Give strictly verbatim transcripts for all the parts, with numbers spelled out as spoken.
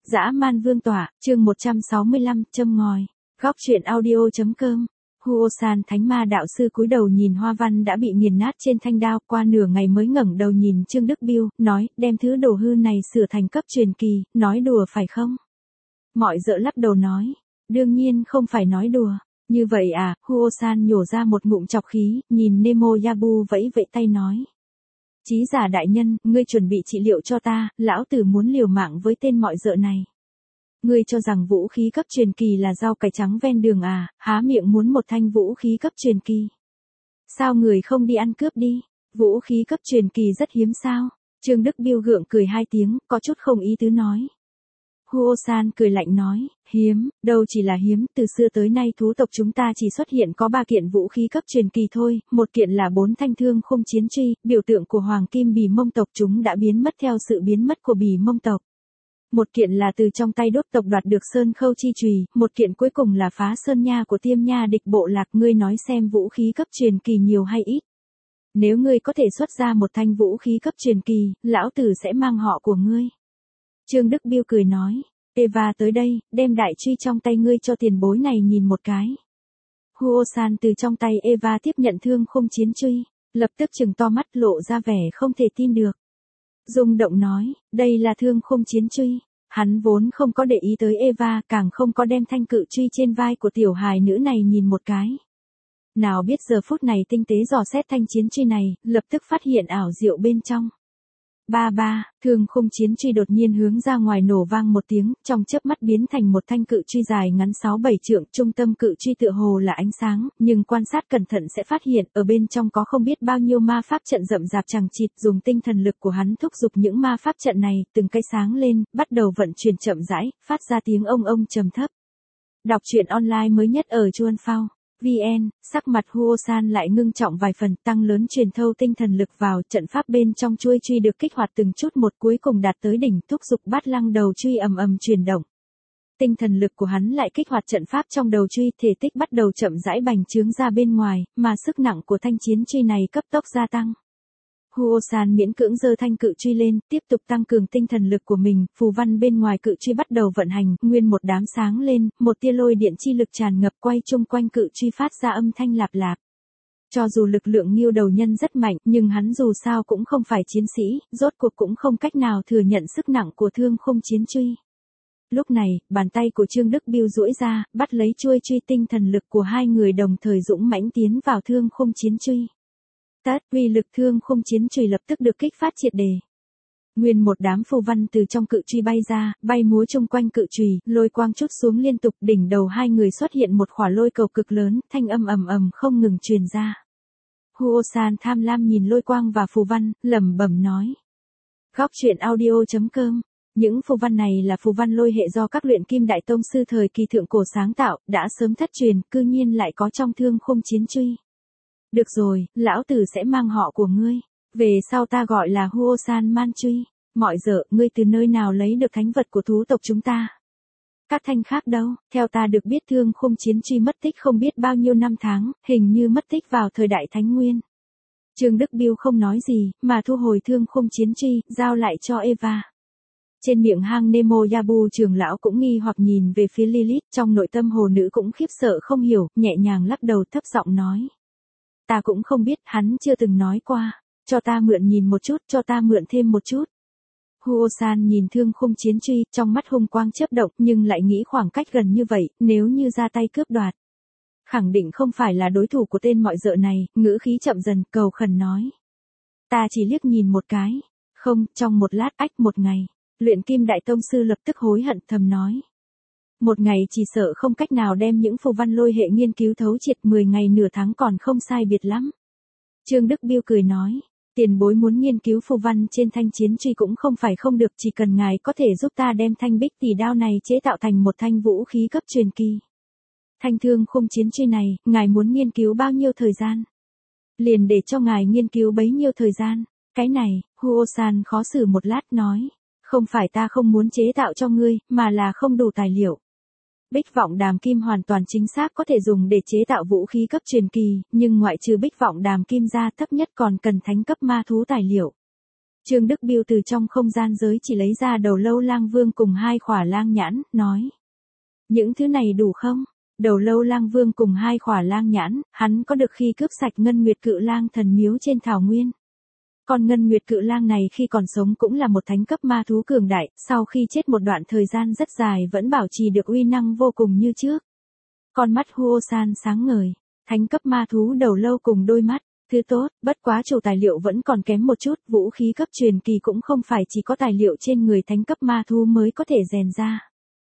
Dã man vương tỏa, chương một trăm sáu mươi lăm, châm ngòi. Góc truyện audio chấm com. Huosan thánh ma đạo sư cúi đầu nhìn hoa văn đã bị nghiền nát trên thanh đao, qua nửa ngày mới ngẩng đầu nhìn Trương Đức Biêu, nói, đem thứ đồ hư này sửa thành cấp truyền kỳ, nói đùa phải không? Mọi dợ lắc đầu nói, đương nhiên không phải nói đùa. Như vậy à, Huosan nhổ ra một ngụm chọc khí, nhìn Nemo Yabu vẫy vẫy tay nói. Chí giả đại nhân, ngươi chuẩn bị trị liệu cho ta, lão tử muốn liều mạng với tên mọi dợ này. Ngươi cho rằng vũ khí cấp truyền kỳ là rau cải trắng ven đường à, há miệng muốn một thanh vũ khí cấp truyền kỳ. Sao người không đi ăn cướp đi, vũ khí cấp truyền kỳ rất hiếm sao? Trương Đức Biêu gượng cười hai tiếng, có chút không ý tứ nói. Huosan cười lạnh nói, hiếm, đâu chỉ là hiếm, từ xưa tới nay thú tộc chúng ta chỉ xuất hiện có ba kiện vũ khí cấp truyền kỳ thôi, một kiện là bốn thanh thương khung chiến truy, biểu tượng của hoàng kim bì mông tộc chúng đã biến mất theo sự biến mất của bì mông tộc. Một kiện là từ trong tay đốt tộc đoạt được sơn khâu chi chùy, một kiện cuối cùng là phá sơn nha của tiêm nha địch bộ lạc. Ngươi nói xem vũ khí cấp truyền kỳ nhiều hay ít? Nếu ngươi có thể xuất ra một thanh vũ khí cấp truyền kỳ, lão tử sẽ mang họ của ngươi. Trương Đức Biêu cười nói, Eva tới đây, đem đại truy trong tay ngươi cho tiền bối này nhìn một cái. Huosan từ trong tay Eva tiếp nhận thương khung chiến truy, lập tức trừng to mắt lộ ra vẻ không thể tin được. Rung động nói, đây là thương khung chiến truy. Hắn vốn không có để ý tới Eva, càng không có đem thanh cự truy trên vai của tiểu hài nữ này nhìn một cái. Nào biết giờ phút này tinh tế dò xét thanh chiến truy này, lập tức phát hiện ảo diệu bên trong. Ba ba, thương khung chiến truy đột nhiên hướng ra ngoài nổ vang một tiếng, trong chớp mắt biến thành một thanh cự truy dài ngắn sáu bảy trượng, trung tâm cự truy tựa hồ là ánh sáng, nhưng quan sát cẩn thận sẽ phát hiện, ở bên trong có không biết bao nhiêu ma pháp trận rậm rạp chằng chịt, dùng tinh thần lực của hắn thúc giục những ma pháp trận này, từng cái sáng lên, bắt đầu vận chuyển chậm rãi, phát ra tiếng ông ông trầm thấp. Đọc truyện online mới nhất ở Chuan Phao. vê en, sắc mặt Huosan lại ngưng trọng vài phần, tăng lớn truyền thâu tinh thần lực vào, trận pháp bên trong chuôi truy được kích hoạt từng chút một, cuối cùng đạt tới đỉnh, thúc giục bát lăng đầu truy ầm ầm chuyển động. Tinh thần lực của hắn lại kích hoạt trận pháp trong đầu truy, thể tích bắt đầu chậm rãi bành trướng ra bên ngoài, mà sức nặng của thanh chiến truy này cấp tốc gia tăng. Huosan miễn cưỡng giơ thanh cự truy lên, tiếp tục tăng cường tinh thần lực của mình, phù văn bên ngoài cự truy bắt đầu vận hành, nguyên một đám sáng lên, một tia lôi điện chi lực tràn ngập quay chung quanh cự truy phát ra âm thanh lạp lạp. Cho dù lực lượng Ngưu đầu nhân rất mạnh, nhưng hắn dù sao cũng không phải chiến sĩ, rốt cuộc cũng không cách nào thừa nhận sức nặng của thương khung chiến truy. Lúc này, bàn tay của Trương Đức Biêu duỗi ra, bắt lấy chuôi truy, tinh thần lực của hai người đồng thời dũng mãnh tiến vào thương khung chiến truy. Tát, uy lực thương khung chiến chùy lập tức được kích phát triệt đề. Nguyên một đám phù văn từ trong cự truy bay ra, bay múa chung quanh cự chùy, lôi quang chút xuống liên tục, đỉnh đầu hai người xuất hiện một khỏa lôi cầu cực lớn, thanh âm ầm ầm không ngừng truyền ra. Huosan tham lam nhìn lôi quang và phù văn, lẩm bẩm nói. Góc truyện audio chấm com. Những phù văn này là phù văn lôi hệ do các luyện kim đại tông sư thời kỳ thượng cổ sáng tạo, đã sớm thất truyền, cư nhiên lại có trong thương khung chiến truy. Được rồi, lão tử sẽ mang họ của ngươi. Về sau ta gọi là Huosan Manchuy. Mọi dợ, ngươi từ nơi nào lấy được thánh vật của thú tộc chúng ta? Các thanh khác đâu? Theo ta được biết thương khung chiến truy mất tích không biết bao nhiêu năm tháng, hình như mất tích vào thời đại Thánh Nguyên. Trương Đức Biêu không nói gì, mà thu hồi thương khung chiến truy, giao lại cho Eva. Trên miệng hang Nemo Yabu trưởng lão cũng nghi hoặc nhìn về phía Lilith, trong nội tâm hồ nữ cũng khiếp sợ không hiểu, nhẹ nhàng lắc đầu thấp giọng nói. Ta cũng không biết, hắn chưa từng nói qua. Cho ta mượn nhìn một chút, cho ta mượn thêm một chút. Huosan nhìn thương khung chiến truy, trong mắt hung quang chớp động, nhưng lại nghĩ khoảng cách gần như vậy, nếu như ra tay cướp đoạt. Khẳng định không phải là đối thủ của tên mọi dợ này, ngữ khí chậm dần, cầu khẩn nói. Ta chỉ liếc nhìn một cái. Không, trong một lát, ách một ngày. Luyện kim đại tông sư lập tức hối hận thầm nói. Một ngày chỉ sợ không cách nào đem những phù văn lôi hệ nghiên cứu thấu triệt, mười ngày nửa tháng còn không sai biệt lắm. Trương Đức Biêu cười nói, tiền bối muốn nghiên cứu phù văn trên thanh chiến truy cũng không phải không được, chỉ cần ngài có thể giúp ta đem thanh bích tỷ đao này chế tạo thành một thanh vũ khí cấp truyền kỳ. Thanh thương khung chiến truy này, ngài muốn nghiên cứu bao nhiêu thời gian? Liền để cho ngài nghiên cứu bấy nhiêu thời gian. Cái này, Huosan khó xử một lát nói, không phải ta không muốn chế tạo cho ngươi, mà là không đủ tài liệu. Bích vọng đàm kim hoàn toàn chính xác có thể dùng để chế tạo vũ khí cấp truyền kỳ, nhưng ngoại trừ bích vọng đàm kim ra thấp nhất còn cần thánh cấp ma thú tài liệu. Trương Đức Biêu từ trong không gian giới chỉ lấy ra đầu lâu lang vương cùng hai khỏa lang nhãn, nói. Những thứ này đủ không? Đầu lâu lang vương cùng hai khỏa lang nhãn, hắn có được khi cướp sạch ngân nguyệt cự lang thần miếu trên thảo nguyên. Còn ngân nguyệt cự lang này khi còn sống cũng là một thánh cấp ma thú cường đại, sau khi chết một đoạn thời gian rất dài vẫn bảo trì được uy năng vô cùng như trước. Con mắt Huo San sáng ngời, thánh cấp ma thú đầu lâu cùng đôi mắt, thứ tốt, bất quá chủ tài liệu vẫn còn kém một chút, vũ khí cấp truyền kỳ cũng không phải chỉ có tài liệu trên người thánh cấp ma thú mới có thể rèn ra.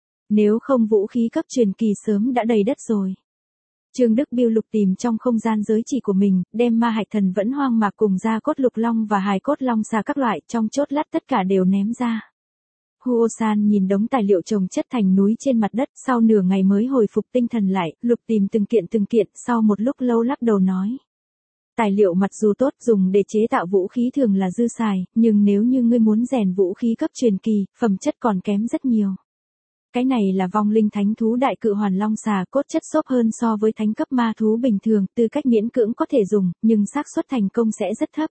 Nếu không vũ khí cấp truyền kỳ sớm đã đầy đất rồi. Trương Đức Biêu lục tìm trong không gian giới chỉ của mình, đem ma hạch thần vẫn hoang mạc cùng da cốt lục long và hài cốt long xà các loại trong chốt lát tất cả đều ném ra. Huo San nhìn đống tài liệu chồng chất thành núi trên mặt đất, sau nửa ngày mới hồi phục tinh thần lại, lục tìm từng kiện từng kiện, sau một lúc lâu lắc đầu nói. Tài liệu mặc dù tốt dùng để chế tạo vũ khí thường là dư xài, nhưng nếu như ngươi muốn rèn vũ khí cấp truyền kỳ, phẩm chất còn kém rất nhiều. Cái này là vong linh thánh thú đại cự hoàn long xà, cốt chất xốp hơn so với thánh cấp ma thú bình thường, tư cách miễn cưỡng có thể dùng, nhưng xác suất thành công sẽ rất thấp.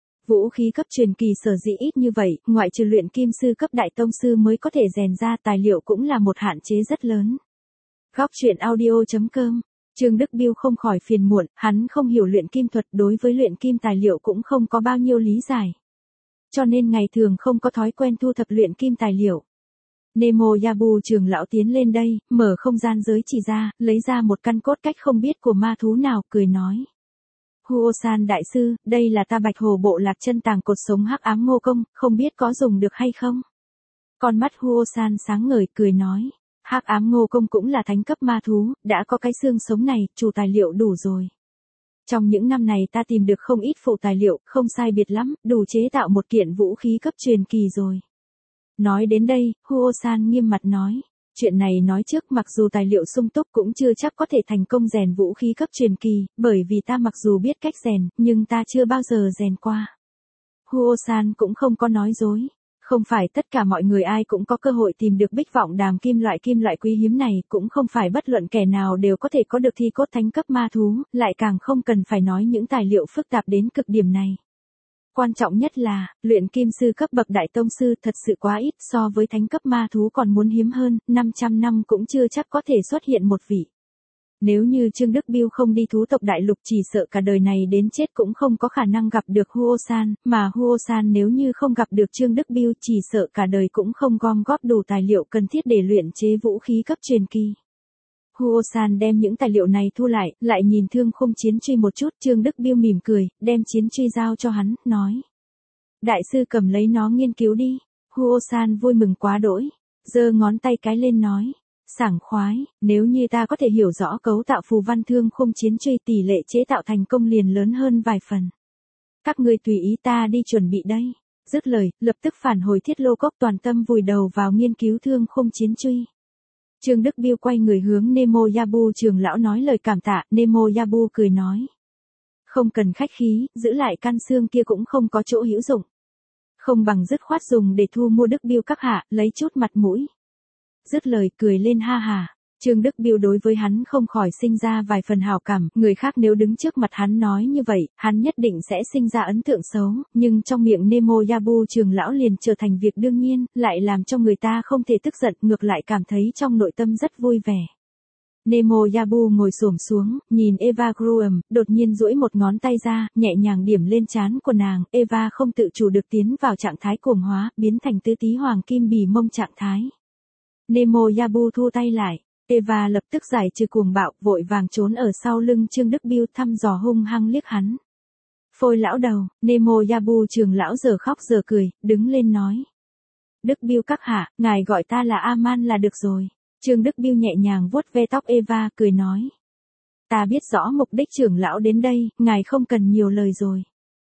Vũ khí cấp truyền kỳ sở dĩ ít như vậy, ngoại trừ luyện kim sư cấp đại tông sư mới có thể rèn ra, tài liệu cũng là một hạn chế rất lớn. Góc truyện audio chấm com. Trương Đức Biêu không khỏi phiền muộn, hắn không hiểu luyện kim thuật, đối với luyện kim tài liệu cũng không có bao nhiêu lý giải. Cho nên ngày thường không có thói quen thu thập luyện kim tài liệu. Nemo Yabu trưởng lão tiến lên đây, mở không gian giới chỉ ra, lấy ra một căn cốt cách không biết của ma thú nào, cười nói. Huo San đại sư, đây là ta bạch hồ bộ lạc chân tàng cột sống hắc ám ngô công, không biết có dùng được hay không? Con mắt Huo San sáng ngời, cười nói. Hắc ám ngô công cũng là thánh cấp ma thú, đã có cái xương sống này, chủ tài liệu đủ rồi. Trong những năm này ta tìm được không ít phụ tài liệu, không sai biệt lắm, đủ chế tạo một kiện vũ khí cấp truyền kỳ rồi. Nói đến đây, Huo San nghiêm mặt nói. Chuyện này nói trước, mặc dù tài liệu sung túc cũng chưa chắc có thể thành công rèn vũ khí cấp truyền kỳ, bởi vì ta mặc dù biết cách rèn, nhưng ta chưa bao giờ rèn qua. Huo San cũng không có nói dối. Không phải tất cả mọi người ai cũng có cơ hội tìm được bích vọng đàm kim loại kim loại quý hiếm này, cũng không phải bất luận kẻ nào đều có thể có được thi cốt thánh cấp ma thú, lại càng không cần phải nói những tài liệu phức tạp đến cực điểm này. Quan trọng nhất là, luyện kim sư cấp bậc đại tông sư thật sự quá ít, so với thánh cấp ma thú còn muốn hiếm hơn, năm trăm năm cũng chưa chắc có thể xuất hiện một vị. Nếu như Trương Đức Biêu không đi thú tộc đại lục chỉ sợ cả đời này đến chết cũng không có khả năng gặp được Huo San, mà Huo San nếu như không gặp được Trương Đức Biêu chỉ sợ cả đời cũng không gom góp đủ tài liệu cần thiết để luyện chế vũ khí cấp truyền kỳ. Huo San đem những tài liệu này thu lại, lại nhìn Thương Khung chiến truy một chút, Trương Đức Biêu mỉm cười, đem chiến truy giao cho hắn, nói. Đại sư cầm lấy nó nghiên cứu đi. Huo San vui mừng quá đỗi, giơ ngón tay cái lên nói. Sảng khoái, nếu như ta có thể hiểu rõ cấu tạo phù văn Thương Khung chiến truy tỷ lệ chế tạo thành công liền lớn hơn vài phần. Các người tùy ý ta đi chuẩn bị đây. Dứt lời, lập tức phản hồi Thiết Lô Cốc toàn tâm vùi đầu vào nghiên cứu Thương Khung chiến truy. Trương Đức Biêu quay người hướng Nemo Yabu trưởng lão nói lời cảm tạ, Nemo Yabu cười nói. Không cần khách khí, giữ lại căn xương kia cũng không có chỗ hữu dụng. Không bằng dứt khoát dùng để thu mua Đức Biêu các hạ, lấy chút mặt mũi. Dứt lời cười lên ha hà. Trương Đức Biêu đối với hắn không khỏi sinh ra vài phần hảo cảm, người khác nếu đứng trước mặt hắn nói như vậy, hắn nhất định sẽ sinh ra ấn tượng xấu, nhưng trong miệng Nemo Yabu trưởng lão liền trở thành việc đương nhiên, lại làm cho người ta không thể tức giận, ngược lại cảm thấy trong nội tâm rất vui vẻ. Nemo Yabu ngồi xổm xuống, nhìn Eva Graham, đột nhiên duỗi một ngón tay ra, nhẹ nhàng điểm lên trán của nàng, Eva không tự chủ được tiến vào trạng thái cuồng hóa, biến thành tứ tí hoàng kim bì mông trạng thái. Nemo Yabu thu tay lại. Eva lập tức giải trừ cuồng bạo, vội vàng trốn ở sau lưng Trương Đức Biêu thăm dò hung hăng liếc hắn. Phôi lão đầu, Nemo Yabu trưởng lão giờ khóc giờ cười, đứng lên nói. Đức Biêu các hạ, ngài gọi ta là Aman là được rồi. Trương Đức Biêu nhẹ nhàng vuốt ve tóc Eva, cười nói. Ta biết rõ mục đích trưởng lão đến đây, ngài không cần nhiều lời rồi.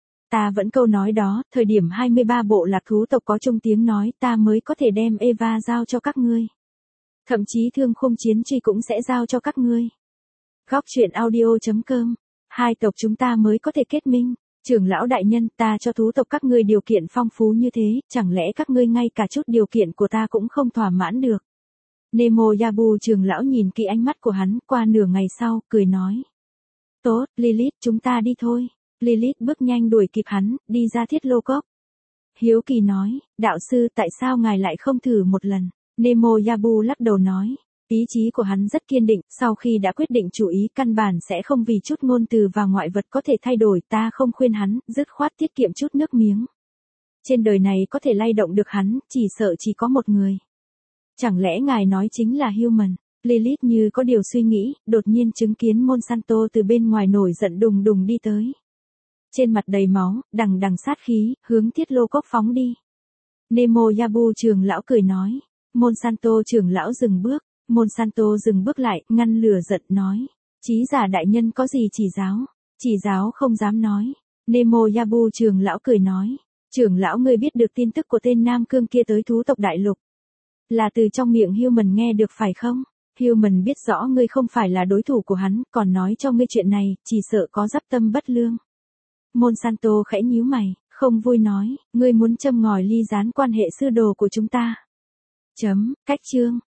Ta vẫn câu nói đó, thời điểm hai mươi ba bộ lạc thú tộc có chung tiếng nói, ta mới có thể đem Eva giao cho các ngươi. Thậm chí Thương Khung chiến truy cũng sẽ giao cho các ngươi. Góc truyện audio chấm com. Hai tộc chúng ta mới có thể kết minh. Trưởng lão đại nhân, ta cho thú tộc các ngươi điều kiện phong phú như thế, chẳng lẽ các ngươi ngay cả chút điều kiện của ta cũng không thỏa mãn được. Nemo Yabu trưởng lão nhìn kỹ ánh mắt của hắn, qua nửa ngày sau, cười nói. Tốt, Lilith, chúng ta đi thôi. Lilith bước nhanh đuổi kịp hắn, đi ra Thiết Lô Cốc. hiếu kỳ nói, đạo sư tại sao ngài lại không thử một lần? Nemo Yabu lắc đầu nói, ý chí của hắn rất kiên định, sau khi đã quyết định chủ ý căn bản sẽ không vì chút ngôn từ và ngoại vật có thể thay đổi, ta không khuyên hắn, dứt khoát tiết kiệm chút nước miếng. Trên đời này có thể lay động được hắn, chỉ sợ chỉ có một người. Chẳng lẽ ngài nói chính là Human? Lilith như có điều suy nghĩ, đột nhiên chứng kiến Monsanto từ bên ngoài nổi giận đùng đùng đi tới. Trên mặt đầy máu, đằng đằng sát khí, hướng Thiết Lô Cốc phóng đi. Nemo Yabu trưởng lão cười nói. Monsanto trưởng lão dừng bước. Monsanto dừng bước lại, ngăn lửa giận nói. Chí giả đại nhân có gì chỉ giáo? Chỉ giáo không dám nói. Nemo Yabu trưởng lão cười nói. Trưởng lão ngươi biết được tin tức của tên Nam Cương kia tới thú tộc đại lục. Là từ trong miệng Human nghe được phải không? Human biết rõ ngươi không phải là đối thủ của hắn, còn nói cho ngươi chuyện này, chỉ sợ có dắp tâm bất lương. Monsanto khẽ nhíu mày, không vui nói, ngươi muốn châm ngòi ly gián quan hệ sư đồ của chúng ta. Chấm, cách chương.